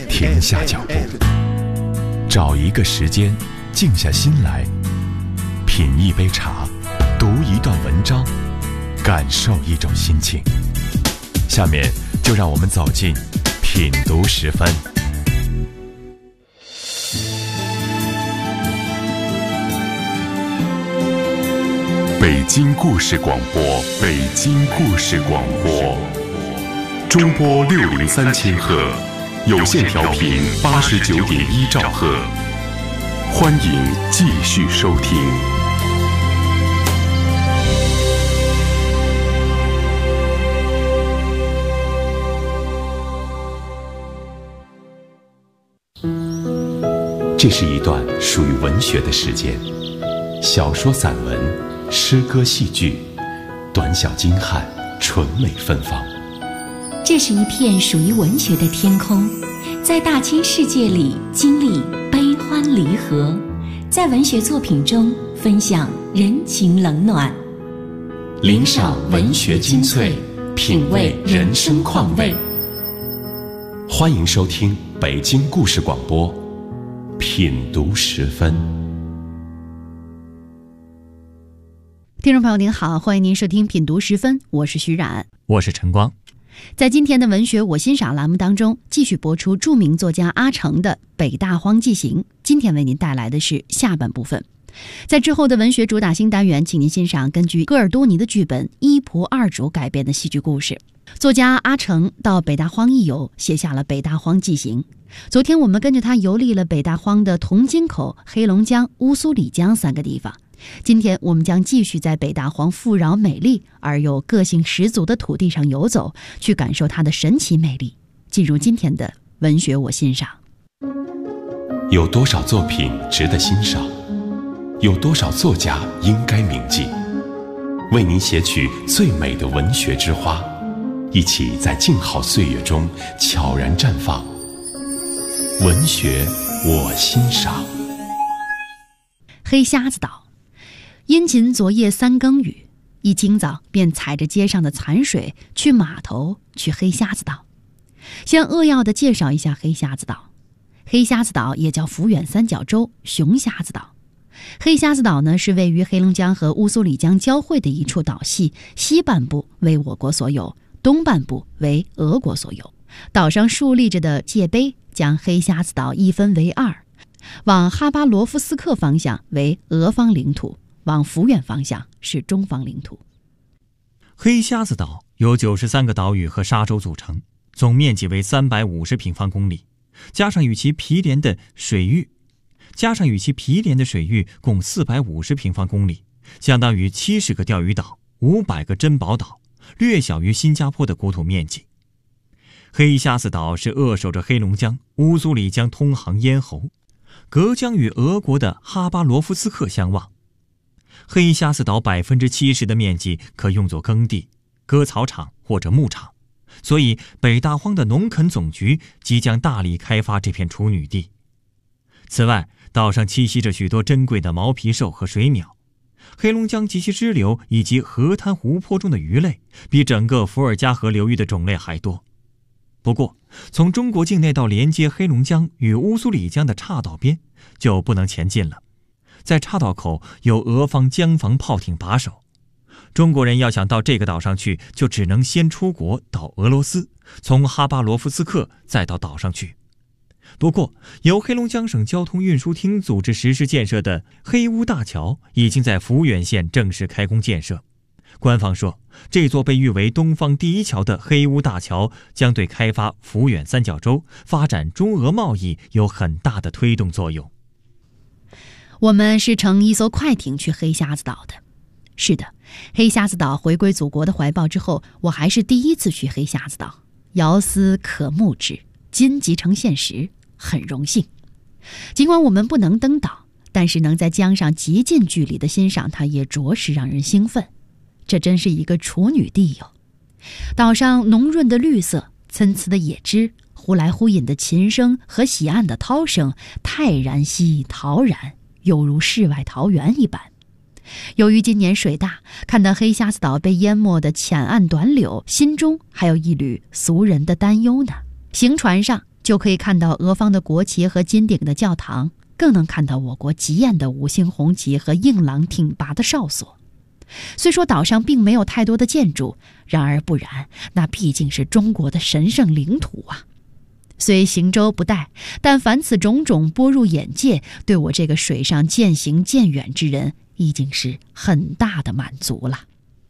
停下脚步，找一个时间，静下心来，品一杯茶，读一段文章，感受一种心情。下面就让我们走进品读10分。北京故事广播，北京故事广播，中波603千赫，有线调频89.1兆赫，欢迎继续收听。这是一段属于文学的时间，小说、散文、诗歌、戏剧，短小精悍，纯美芬芳。 这是一片属于文学的天空，在大千世界里经历悲欢离合，在文学作品中分享人情冷暖， 领赏文学精粹，品味人生况味。欢迎收听北京故事广播，品读10分。 听众朋友您好，欢迎您收听品读10分，我是徐冉， 我是陈光。 在今天的文学我欣赏栏目当中，继续播出著名作家阿城的《北大荒记行》，今天为您带来的是下半部分。在之后的文学主打新单元，请您欣赏根据戈尔多尼的剧本《伊仆二主》改编的戏剧故事。作家阿城到北大荒一游，写下了《北大荒记行》。昨天我们跟着他游历了北大荒的铜金口、黑龙江、乌苏里江3个地方。今天我们将继续在北大荒富饶美丽而又个性十足的土地上游走，去感受它的神奇魅力。进入今天的文学我欣赏。 有多少作品值得欣赏？有多少作家应该铭记？为您写取最美的文学之花，一起在静好岁月中悄然绽放。文学我欣赏。 黑瞎子岛。殷勤昨夜3更雨，一清早便踩着街上的残水去码头，去黑瞎子岛。先扼要地介绍一下黑瞎子岛。黑瞎子岛也叫抚远三角洲、熊瞎子岛。黑瞎子岛呢，是位于黑龙江和乌苏里江交汇的一处岛系，西半部为我国所有，东半部为俄国所有。岛上竖立着的界碑将黑瞎子岛一分为2，往哈巴罗夫斯克方向为俄方领土，往抚远方向是中方领土。 黑瞎子岛由93个岛屿和沙洲组成，总面积为350平方公里，加上与其毗连的水域共450平方公里，相当于70个钓鱼岛、500个珍宝岛，略小于新加坡的国土面积。黑瞎子岛是扼守着黑龙江、乌苏里江通航咽喉，隔江与俄国的哈巴罗夫斯克相望。黑瞎子岛70%的面积可用作耕地、割草场或者牧场，所以北大荒的农垦总局即将大力开发这片处女地。此外，岛上栖息着许多珍贵的毛皮兽和水鸟，黑龙江及其支流以及河滩湖泊中的鱼类比整个伏尔加河流域的种类还多。不过，从中国境内到连接黑龙江与乌苏里江的岔岛边就不能前进了，在岔岛口有俄方江防炮艇把守，中国人要想到这个岛上去，就只能先出国到俄罗斯，从哈巴罗夫斯克再到岛上去。不过，由黑龙江省交通运输厅组织实施建设的黑乌大桥已经在抚远县正式开工建设。官方说，这座被誉为东方第一桥的黑乌大桥将对开发抚远三角洲、发展中俄贸易有很大的推动作用。 我们是乘一艘快艇去黑瞎子岛的。是的，黑瞎子岛回归祖国的怀抱之后，我还是第一次去黑瞎子岛，遥思可慕之，今即成现实，很荣幸。尽管我们不能登岛，但是能在江上极近距离的欣赏它，也着实让人兴奋。这真是一个处女地哟！岛上浓润的绿色，参差的野枝，呼来呼引的琴声和喜岸的涛声，泰然兮陶然，犹如世外桃源一般。由于今年水大，看到黑瞎子岛被淹没的浅岸短柳，心中还有一缕俗人的担忧呢。行船上就可以看到俄方的国旗和金顶的教堂，更能看到我国极艳的5星红旗和硬朗挺拔的哨所。虽说岛上并没有太多的建筑，然而不然，那毕竟是中国的神圣领土啊。虽行舟不殆，但凡此种种拨入眼界，对我这个水上渐行渐远之人，已经是很大的满足了。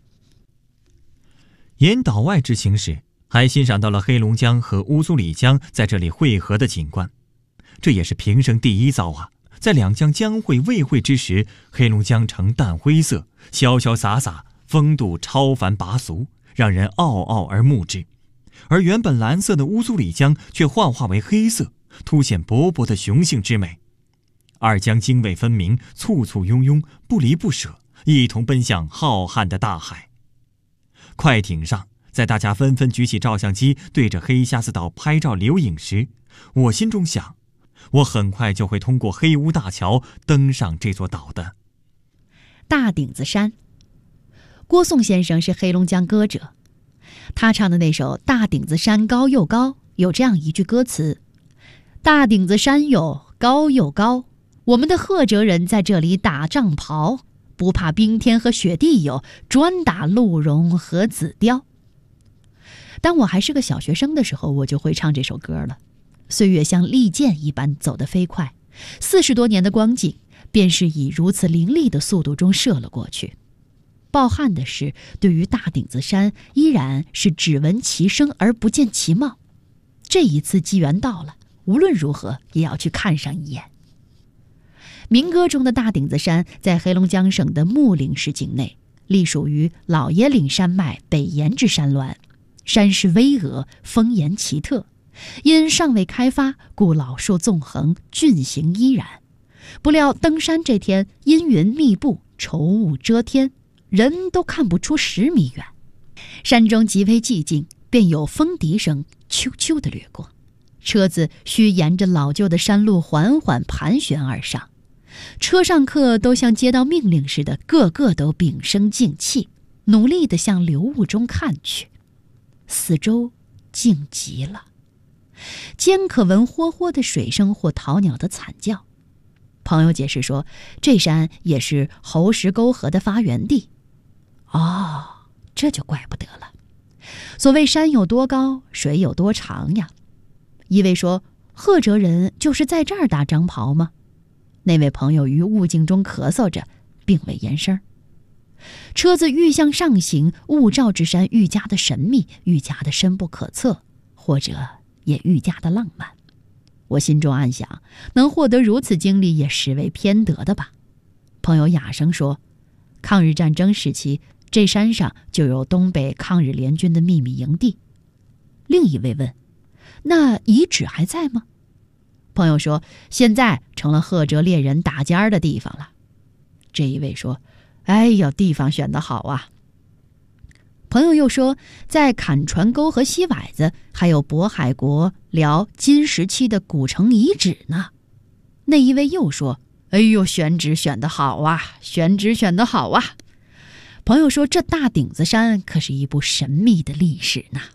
沿岛外之行时，还欣赏到了黑龙江和乌苏里江在这里汇合的景观，这也是平生第一遭啊！在两江交汇未汇之时，黑龙江呈淡灰色，潇潇洒洒，风度超凡拔俗，让人傲傲而目之。而原本蓝色的乌苏里江却幻化为黑色，凸显勃勃的雄性之美。二江泾渭分明，簇簇拥拥，不离不舍，一同奔向浩瀚的大海。快艇上，在大家纷纷举起照相机对着黑瞎子岛拍照留影时，我心中想，我很快就会通过黑乌大桥登上这座岛的。 大顶子山，郭颂先生是黑龙江歌者，他唱的那首《大顶子山高又高》有这样一句歌词：大顶子山哟高又高，我们的赫哲人在这里打仗袍，不怕冰天和雪地哟，专打鹿茸和紫貂。当我还是个小学生的时候，我就会唱这首歌了。岁月像利剑一般走得飞快，40多年的光景便是以如此凌厉的速度中射了过去。抱憾的是，对于大顶子山依然是只闻其声而不见其貌。这一次机缘到了，无论如何也要去看上一眼。民歌中的大顶子山在黑龙江省的木陵市境内，隶属于老爷岭山脉北沿之山峦，山势巍峨，峰岩奇特，因尚未开发，故老树纵横，峻形依然。不料登山这天，阴云密布，稠雾遮天，人都看不出10米远。山中极为寂静，便有风笛声啾啾地掠过，车子需沿着老旧的山路缓缓盘旋而上。车上客都像接到命令似的，个个都屏声静气，努力地向流雾中看去。四周静极了，间可闻霍霍的水声或桃鸟的惨叫。朋友解释说，这山也是猴石沟河的发源地。哦，这就怪不得了。所谓山有多高，水有多长呀。一位说，赫哲人就是在这儿打张袍吗？那位朋友于雾境中咳嗽着，并未言声。车子愈向上行，雾罩之山愈加的神秘，愈加的深不可测，或者也愈加的浪漫。我心中暗想，能获得如此经历也实为偏得的吧。朋友哑声说，抗日战争时期，这山上就有东北抗日联军的秘密营地。另一位问，那遗址还在吗？朋友说，现在成了赫哲猎人打尖的地方了。这一位说，哎呦，地方选得好啊。朋友又说，在坎船沟和西崴子还有渤海国辽金时期的古城遗址呢。那一位又说，哎呦，选址选得好啊，选址选得好啊。朋友说，这大顶子山可是一部神秘的历史呢。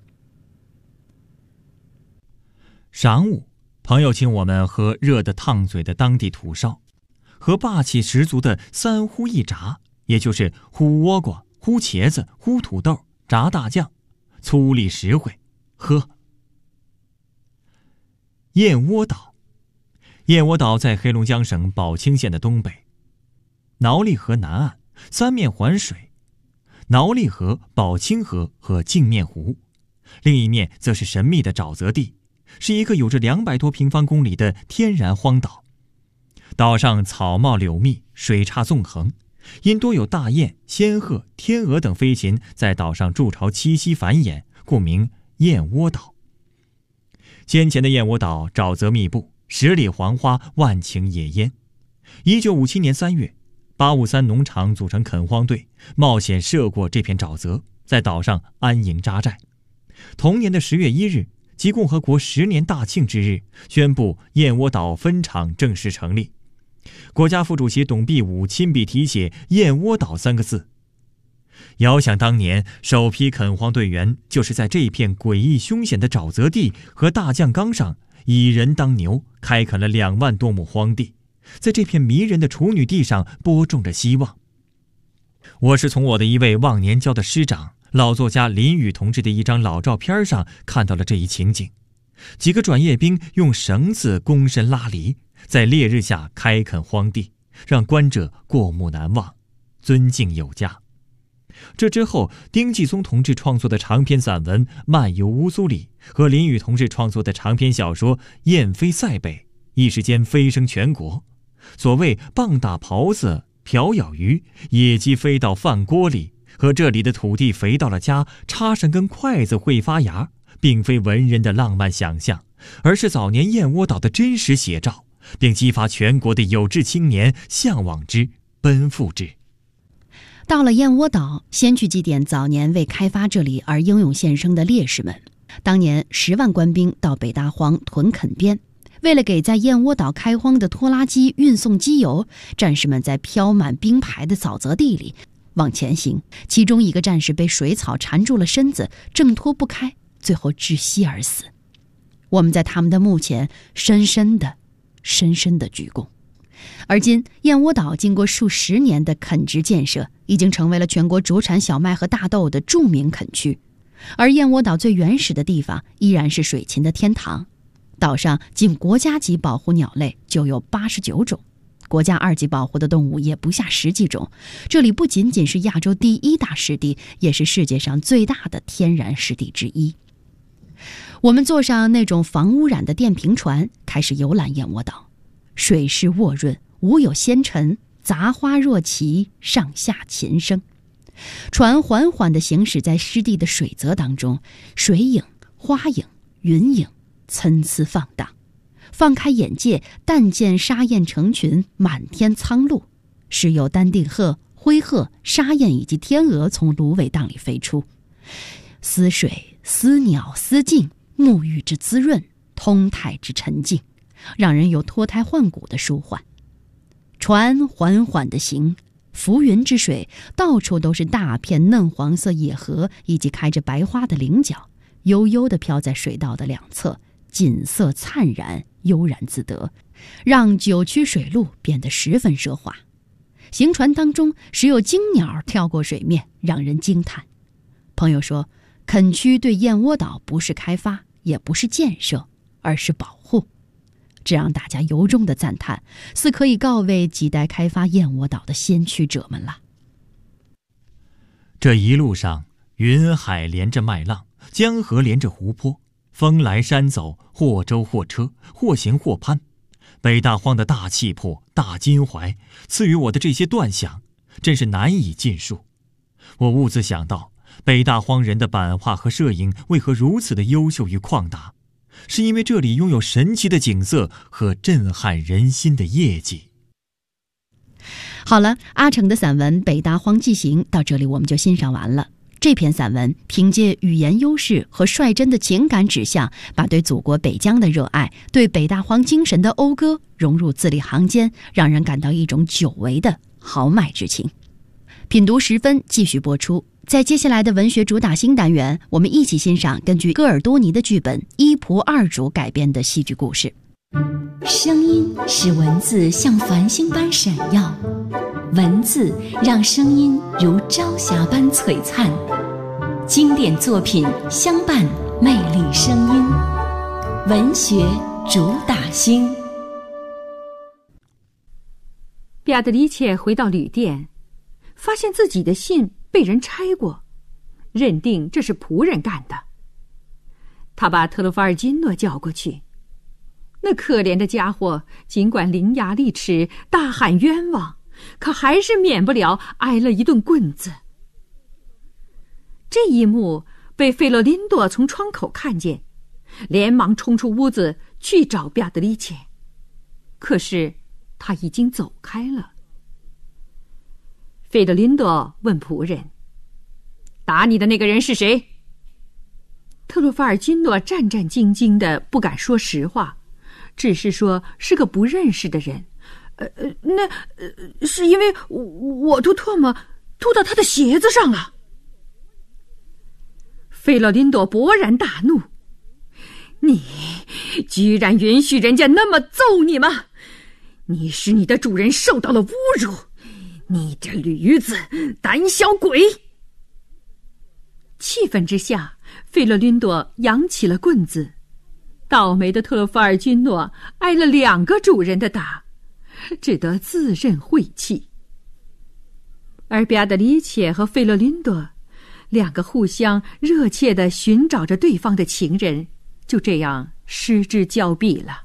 晌午，朋友请我们喝热得烫嘴的当地土烧，和霸气十足的3呼1炸，也就是烀倭瓜、烀茄子、烀土豆、炸大酱，粗粝实惠。喝。燕窝岛，燕窝岛在黑龙江省宝清县的东北，挠力河南岸，三面环水，挠力河、宝清河和镜面湖，另一面则是神秘的沼泽地，是一个有着200多平方公里的天然荒岛。岛上草茂柳密，水岔纵横，因多有大雁、仙鹤、天鹅等飞禽在岛上筑巢栖息繁衍，故名燕窝岛。先前的燕窝岛沼泽密布，10里黄花，万顷野烟。1957年3月，853农场组成垦荒队，冒险涉过这片沼泽，在岛上安营扎寨。同年的10月1日，即共和国10年大庆之日，宣布燕窝岛分厂正式成立。国家副主席董必武亲笔题写燕窝岛3个字。遥想当年，首批垦荒队员就是在这片诡异凶险的沼泽地和大酱缸上以人当牛，开垦了2万多亩荒地，在这片迷人的处女地上播种着希望。我是从我的一位忘年交的师长老作家林语同志的一张老照片上看到了这一情景。几个转业兵用绳子躬身拉犁，在烈日下开垦荒地，让观者过目难忘，尊敬有加。这之后，丁继松同志创作的长篇散文《漫游乌苏里》和林语同志创作的长篇小说《雁飞塞北》一时间飞升全国。所谓棒打狍子，瓢舀鱼，野鸡飞到饭锅里，和这里的土地肥到了家，插上根筷子会发芽，并非文人的浪漫想象，而是早年燕窝岛的真实写照，并激发全国的有志青年向往之，奔赴之。 到了燕窝岛，先去祭奠早年为开发这里而英勇献身的烈士们。当年10万官兵到北大荒屯垦边，为了给在燕窝岛开荒的拖拉机运送机油，战士们在飘满冰排的沼泽地里往前行，其中一个战士被水草缠住了身子，挣脱不开，最后窒息而死。我们在他们的墓前深深地鞠躬。而今燕窝岛经过数十年的垦殖建设，已经成为了全国主产小麦和大豆的著名垦区。而燕窝岛最原始的地方依然是水禽的天堂，岛上仅国家级保护鸟类就有89种，国家2级保护的动物也不下10几种。这里不仅仅是亚洲第1大湿地，也是世界上最大的天然湿地之一。我们坐上那种防污染的电瓶船，开始游览燕窝岛。水势沃润，无有纤尘，杂花若齐，上下琴声。船缓缓地行驶在湿地的水泽当中，水影、花影、云影参差放荡。放开眼界，但见沙燕成群，满天苍鹭，时有丹顶鹤、灰鹤、沙燕以及天鹅从芦苇荡里飞出。思水、思鸟、思境，沐浴之滋润，通泰之沉静，让人有脱胎换骨的舒缓。船缓缓地行，浮云之水，到处都是大片嫩黄色野荷以及开着白花的菱角，悠悠地飘在水道的两侧，锦色灿然，悠然自得，让九曲水路变得十分奢华。行船当中时有惊鸟跳过水面，让人惊叹。朋友说，垦区对燕窝岛不是开发，也不是建设，而是保护，这让大家由衷的赞叹，似可以告慰几代开发燕窝岛的先驱者们了。 这一路上，云海连着麦浪，江河连着湖泊，风来山走，或舟或车，或行或攀。北大荒的大气魄、大襟怀，赐予我的这些断想，真是难以尽述。我兀自想到，北大荒人的版画和摄影为何如此的优秀与旷达，是因为这里拥有神奇的景色和震撼人心的业绩。 好了，阿城的散文《北大荒记行》到这里我们就欣赏完了。这篇散文凭借语言优势和率真的情感指向，把对祖国北疆的热爱、对北大荒精神的讴歌融入字里行间，让人感到一种久违的豪迈之情。品读10分继续播出。在接下来的文学主打新单元，我们一起欣赏根据戈尔多尼的剧本《伊仆二主》改编的戏剧故事。 声音使文字像繁星般闪耀，文字让声音如朝霞般璀璨。经典作品相伴，魅力声音，文学主打星。 比亚德里切回到旅店，发现自己的信被人拆过，认定这是仆人干的。他把特洛法尔金诺叫过去，那可怜的家伙尽管伶牙俐齿，大喊冤枉，可还是免不了挨了一顿棍子。这一幕被费洛琳多从窗口看见，连忙冲出屋子去找比亚德里切，可是他已经走开了。费洛琳多问仆人，打你的那个人是谁？特洛法尔金诺战战兢兢的不敢说实话，只是说是个不认识的人。是因为我吐唾沫吐到他的鞋子上了。费洛琳多勃然大怒， 你居然允许人家那么揍你吗？你使你的主人受到了侮辱，你这驴子，胆小鬼！气愤之下，费勒琳多扬起了棍子。倒霉的特洛法尔金诺挨了2个主人的打，只得自认晦气。而比亚德里切和费勒琳多2个互相热切地寻找着对方的情人，就这样失之交臂了。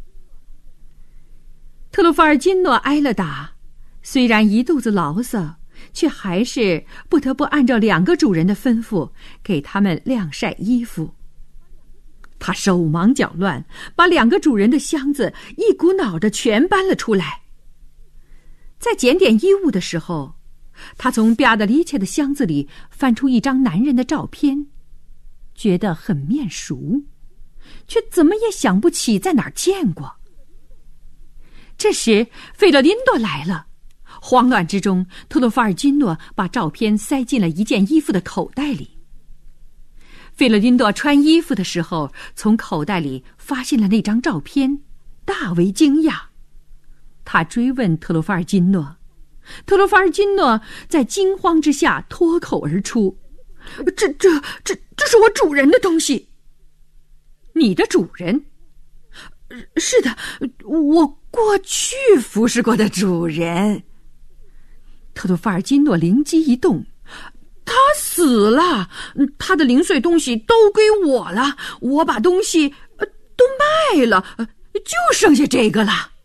特洛法尔金诺挨了打，虽然一肚子牢骚，却还是不得不按照2个主人的吩咐给他们晾晒衣服。他手忙脚乱，把2个主人的箱子一股脑的全搬了出来。在检点衣物的时候，他从比亚德里切的箱子里翻出一张男人的照片，觉得很面熟，却怎么也想不起在哪儿见过。这时费勒琳多来了，慌乱之中，特洛法尔金诺把照片塞进了一件衣服的口袋里。费勒琳多穿衣服的时候，从口袋里发现了那张照片，大为惊讶。他追问特洛法尔金诺，特洛法尔金诺在惊慌之下脱口而出：“这是我主人的东西。”“你的主人？”“是的，我过去服侍过的主人。”特洛法尔金诺灵机一动，他死了，他的零碎东西都归我了，我把东西都卖了，就剩下这个了。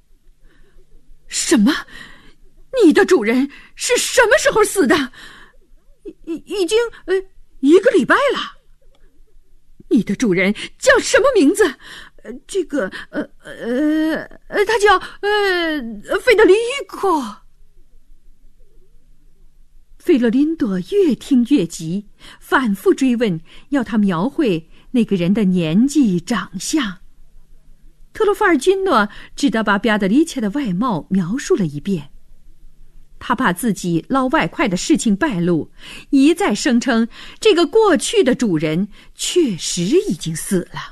什么？你的主人是什么时候死的？已经1个礼拜了。你的主人叫什么名字？这个他叫费德里克。费勒琳多越听越急，反复追问，要他描绘那个人的年纪、长相。特洛法尔金诺只得把比亚德里切的外貌描述了一遍。他怕自己捞外快的事情败露，一再声称这个过去的主人确实已经死了。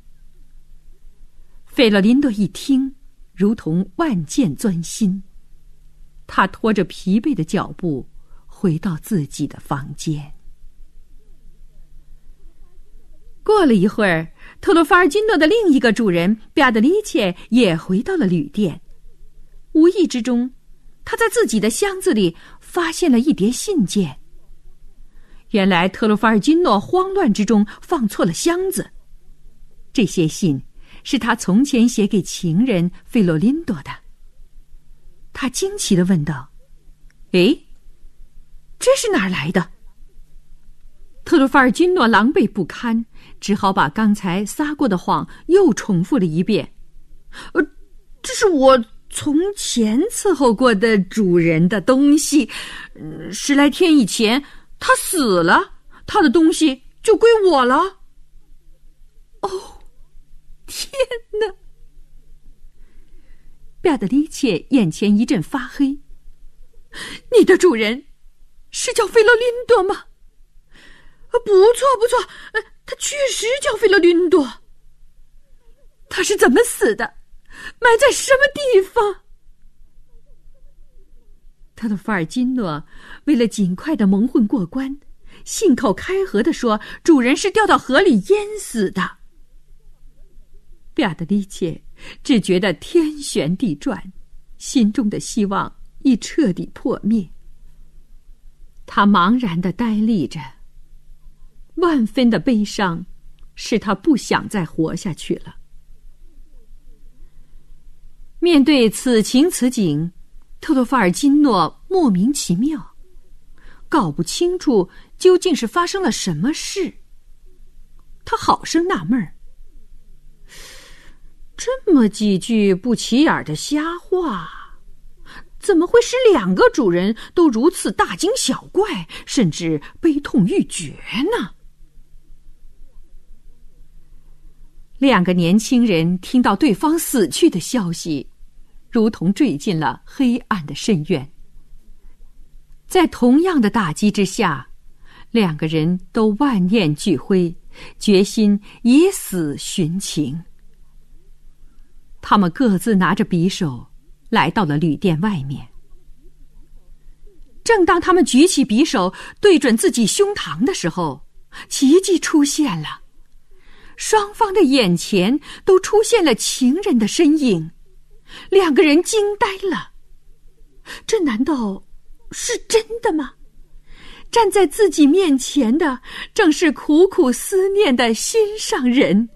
费勒琳多一听，如同万箭钻心，他拖着疲惫的脚步回到自己的房间。过了一会儿，特洛法尔金诺的另一个主人比亚德里切也回到了旅店。无意之中，他在自己的箱子里发现了一叠信件。原来特洛法尔金诺慌乱之中放错了箱子，这些信是他从前写给情人费洛琳多的。他惊奇地问道：“诶，这是哪儿来的？”特洛法尔金诺狼狈不堪，只好把刚才撒过的谎又重复了一遍。这是我从前伺候过的主人的东西，10来天以前他死了，他的东西就归我了。哦，天哪！比亚德里切眼前一阵发黑。你的主人是叫费勒琳多吗？不错，他确实叫费勒琳多。他是怎么死的？埋在什么地方？特洛法尔金诺为了尽快的蒙混过关，信口开河地说主人是掉到河里淹死的。比亚德里切只觉得天旋地转，心中的希望已彻底破灭。他茫然地呆立着，万分的悲伤使他不想再活下去了。面对此情此景，特洛法尔金诺莫名其妙，搞不清楚究竟是发生了什么事。他好生纳闷儿，这么几句不起眼的瞎话，怎么会使2个主人都如此大惊小怪，甚至悲痛欲绝呢？2个年轻人听到对方死去的消息，如同坠进了黑暗的深渊。在同样的打击之下，2个人都万念俱灰， 决心以死殉情。他们各自拿着匕首来到了旅店外面。正当他们举起匕首对准自己胸膛的时候，奇迹出现了，双方的眼前都出现了情人的身影，两个人惊呆了。这难道是真的吗？站在自己面前的正是苦苦思念的心上人。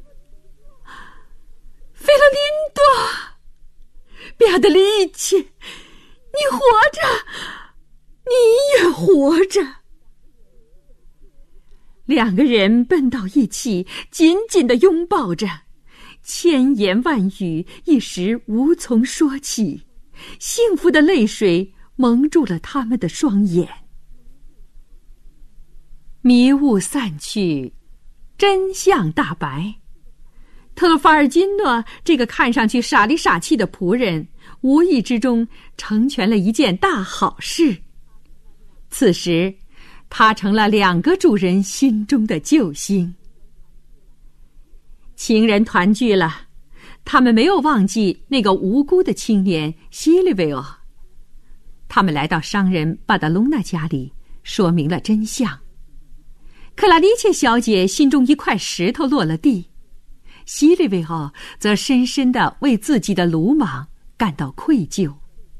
费洛琳多，比亚德里切，你活着，你也活着。两个人奔到一起，紧紧地拥抱着，千言万语一时无从说起，幸福的泪水蒙住了他们的双眼。迷雾散去，真相大白。特洛法尔金诺这个看上去傻里傻气的仆人，无意之中成全了一件大好事。此时他成了两个主人心中的救星。情人团聚了，他们没有忘记那个无辜的青年西利维奥。他们来到商人巴达隆纳家里，说明了真相。克拉丽切小姐心中一块石头落了地，西利维奥则深深地为自己的鲁莽感到愧疚。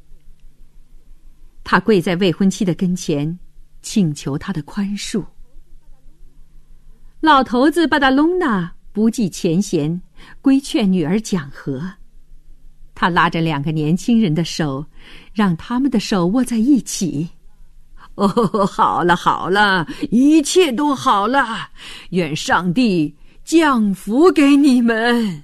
他跪在未婚妻的跟前，请求他的宽恕。老头子巴达隆纳不计前嫌，规劝女儿讲和。他拉着两个年轻人的手，让他们的手握在一起。哦，好了好了，一切都好了，愿上帝降福给你们。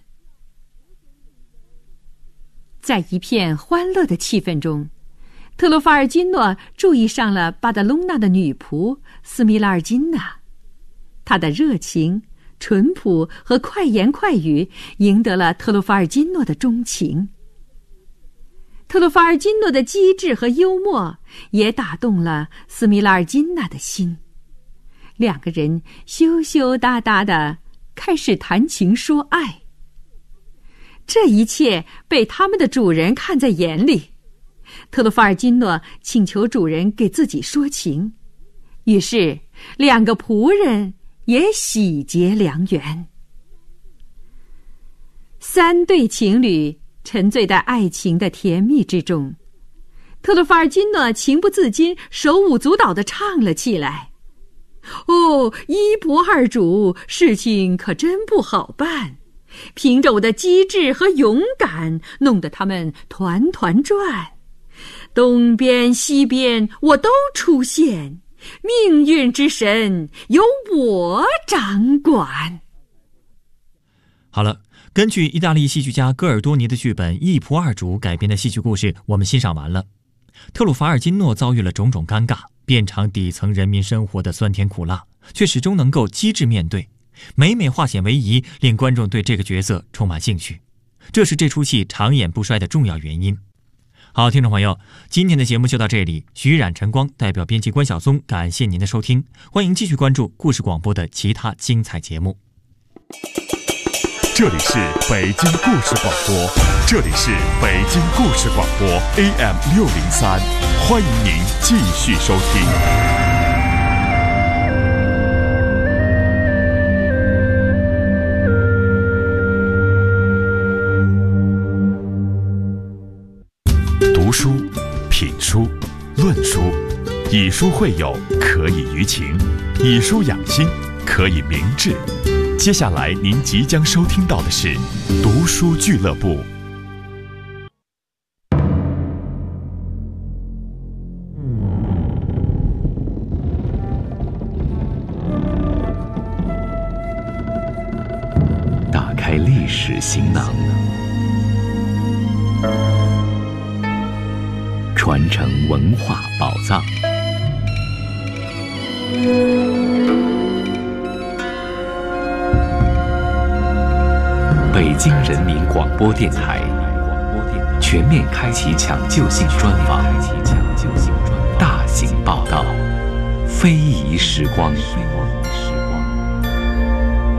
在一片欢乐的气氛中，特洛法尔金诺注意上了巴达隆纳的女仆斯米拉尔金娜。她的热情、淳朴和快言快语赢得了特洛法尔金诺的钟情。特洛法尔金诺的机智和幽默也打动了斯米拉尔金娜的心，两个人羞羞答答地开始谈情说爱。这一切被他们的主人看在眼里。特洛法尔金诺请求主人给自己说情，于是两个仆人也喜结良缘。三对情侣沉醉在爱情的甜蜜之中，特洛法尔金诺情不自禁手舞足蹈地唱了起来。哦，一仆二主，事情可真不好办，凭着我的机智和勇敢，弄得他们团团转，东边西边我都出现，命运之神由我掌管。 好了，根据意大利戏剧家戈尔多尼的剧本《一仆二主》改编的戏剧故事我们欣赏完了。特鲁法尔金诺遭遇了种种尴尬，遍尝底层人民生活的酸甜苦辣，却始终能够机智面对，每每化险为夷，令观众对这个角色充满兴趣，这是这出戏长演不衰的重要原因。好，听众朋友，今天的节目就到这里。徐冉、晨光代表编辑关晓松，感谢您的收听，欢迎继续关注故事广播的其他精彩节目。 这里是北京故事广播，这里是北京故事广播 AM603，欢迎您继续收听。读书、品书、论书，以书会友，可以娱情；以书养心，可以明志。接下来您即将收听到的是读书俱乐部。 打开历史行囊，传承文化宝藏。北京人民广播电台全面开启抢救性专访，大型报道，非遗时光。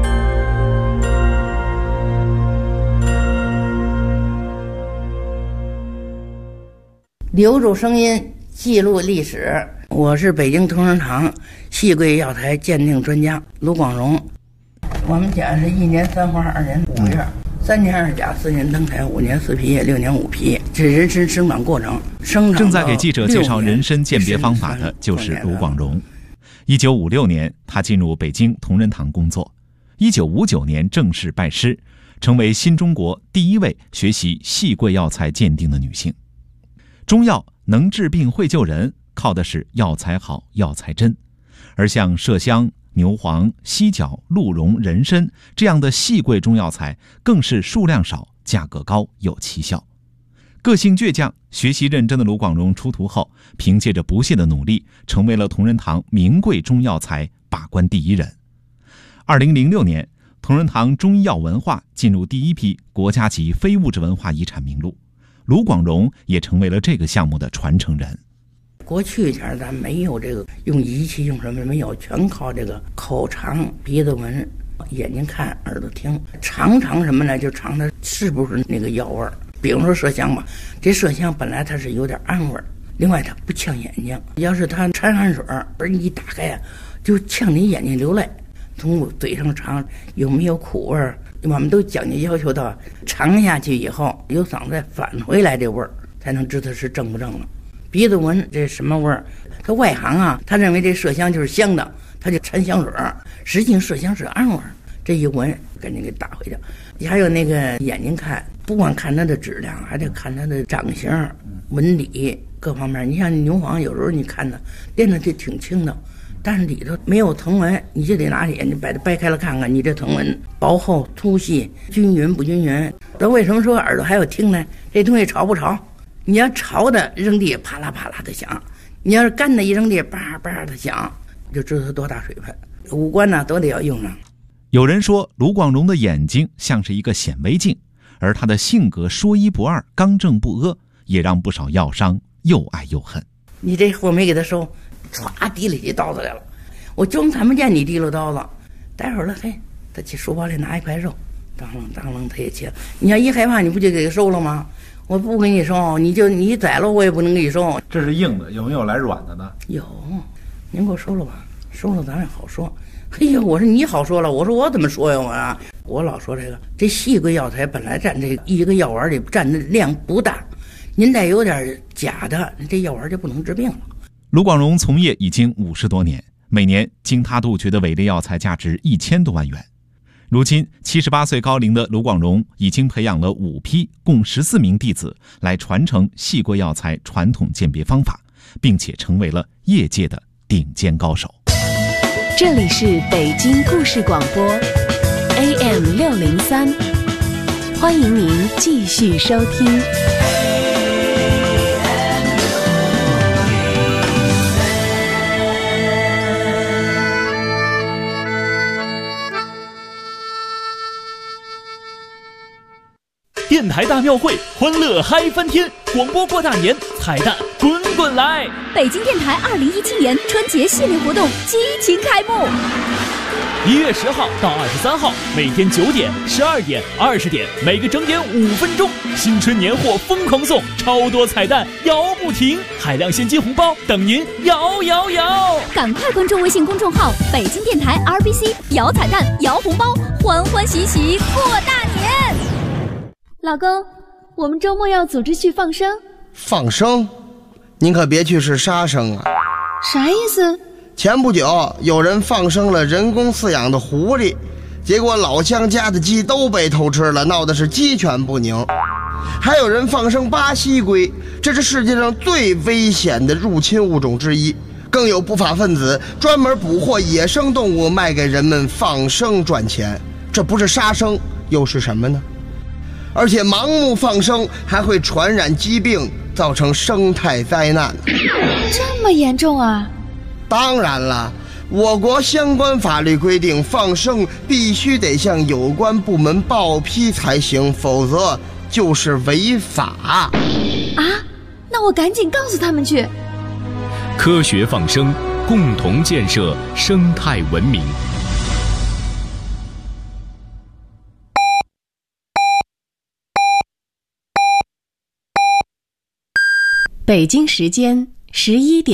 留住声音，记录历史。我是北京同仁堂细桂药材鉴定专家卢广荣。我们家是1年3花2年5月，3年2甲4年登台5年4批6年5批，这人参生长过程。 正在给记者介绍人参鉴别方法的就是卢广荣。1956年，他进入北京同仁堂工作。1959年正式拜师，成为新中国第一位学习细桂药材鉴定的女性。中药能治病会救人，靠的是药材好、药材真。而像麝香、牛黄、犀角、鹿茸、人参这样的细桂中药材，更是数量少、价格高、有奇效。个性倔强、学习认真的卢广荣出徒后，凭借着不懈的努力，成为了同仁堂名贵中药材把关第一人。2006年，同仁堂中医药文化进入第一批国家级非物质文化遗产名录，卢广荣也成为了这个项目的传承人。 过去前咱没有这个用仪器用什么没有，全靠这个口尝、鼻子闻、眼睛看、耳朵听，尝什么呢？就尝它是不是那个药味儿。比如说麝香吧，这麝香本来它是有点暗味儿，另外它不呛眼睛，要是它掺汗水而你一打开啊，就呛你眼睛流泪。从嘴上尝有没有苦味儿，我们都讲究要求到尝下去以后由嗓子再返回来这味儿，才能知道是正不正了。鼻子闻这什么味儿？他外行啊，他认为这麝香就是香的，他就掺香水儿，实际上麝香是暗味儿。这一闻赶紧给打回去。还有那个眼睛看，不光看它的质量，还得看它的长相、纹理各方面。你像牛黄，有时候你看它练的就挺轻的，但是里头没有藤纹，你就得拿眼睛把它掰开了看看，你这藤纹薄厚、粗细、均匀不均匀。那为什么说耳朵还要听呢？这东西潮不潮？你要潮的扔地啪啦啪啦的响，你要是干的一扔地叭叭的响，就知道它多大水分。五官呢都得要用上。 有人说卢广荣的眼睛像是一个显微镜，而他的性格说一不二、刚正不阿，也让不少药商又爱又恨。 你这货没给他收，歘提了起刀子来了，我就看不见你提溜刀子。待会儿了，嘿，他去书包里拿一块肉，当啷当啷他也切。你要一害怕，你不就给他收了吗？我不给你收，你宰了我也不能给你收。 这是硬的，有没有来软的呢？ 有，您给我收了吧，收了咱也好说。嘿呀，我说你好说了，我说我怎么说呀？我老说这细桂药材本来占这一个药丸里占的量不大，您再有点假的，这药丸就不能治病了。 卢广荣从业已经50多年，每年经他杜绝的伪劣药材价值1000多万元。如今78岁高龄的卢广荣已经培养了5批共14名弟子来传承细桂药材传统鉴别方法，并且成为了业界的顶尖高手。 这里是北京故事广播 AM603，欢迎您继续收听。 电台大庙会，欢乐嗨翻天！广播过大年，彩蛋滚滚来！ 北京电台2017年春节系列活动激情开幕。 1月10号到23号，每天9点、12点、20点，每个整点5分钟，新春年货疯狂送，超多彩蛋摇不停，海量现金红包等您摇！ 赶快关注微信公众号北京电台 RBC， 摇彩蛋摇红包，欢欢喜喜过大年。 老公，我们周末要组织去放生。 放生？您可别去是杀生啊！ 啥意思？ 前不久有人放生了人工饲养的狐狸，结果老乡家的鸡都被偷吃了，闹得是鸡犬不宁。还有人放生巴西龟，这是世界上最危险的入侵物种之一。更有不法分子专门捕获野生动物卖给人们放生赚钱，这不是杀生又是什么呢？而且盲目放生还会传染疾病，造成生态灾难。 这么严重啊？ 当然了，我国相关法律规定，放生必须得向有关部门报批才行，否则就是违法。 啊？那我赶紧告诉他们去。 科学放生，共同建设生态文明。 北京时间11点。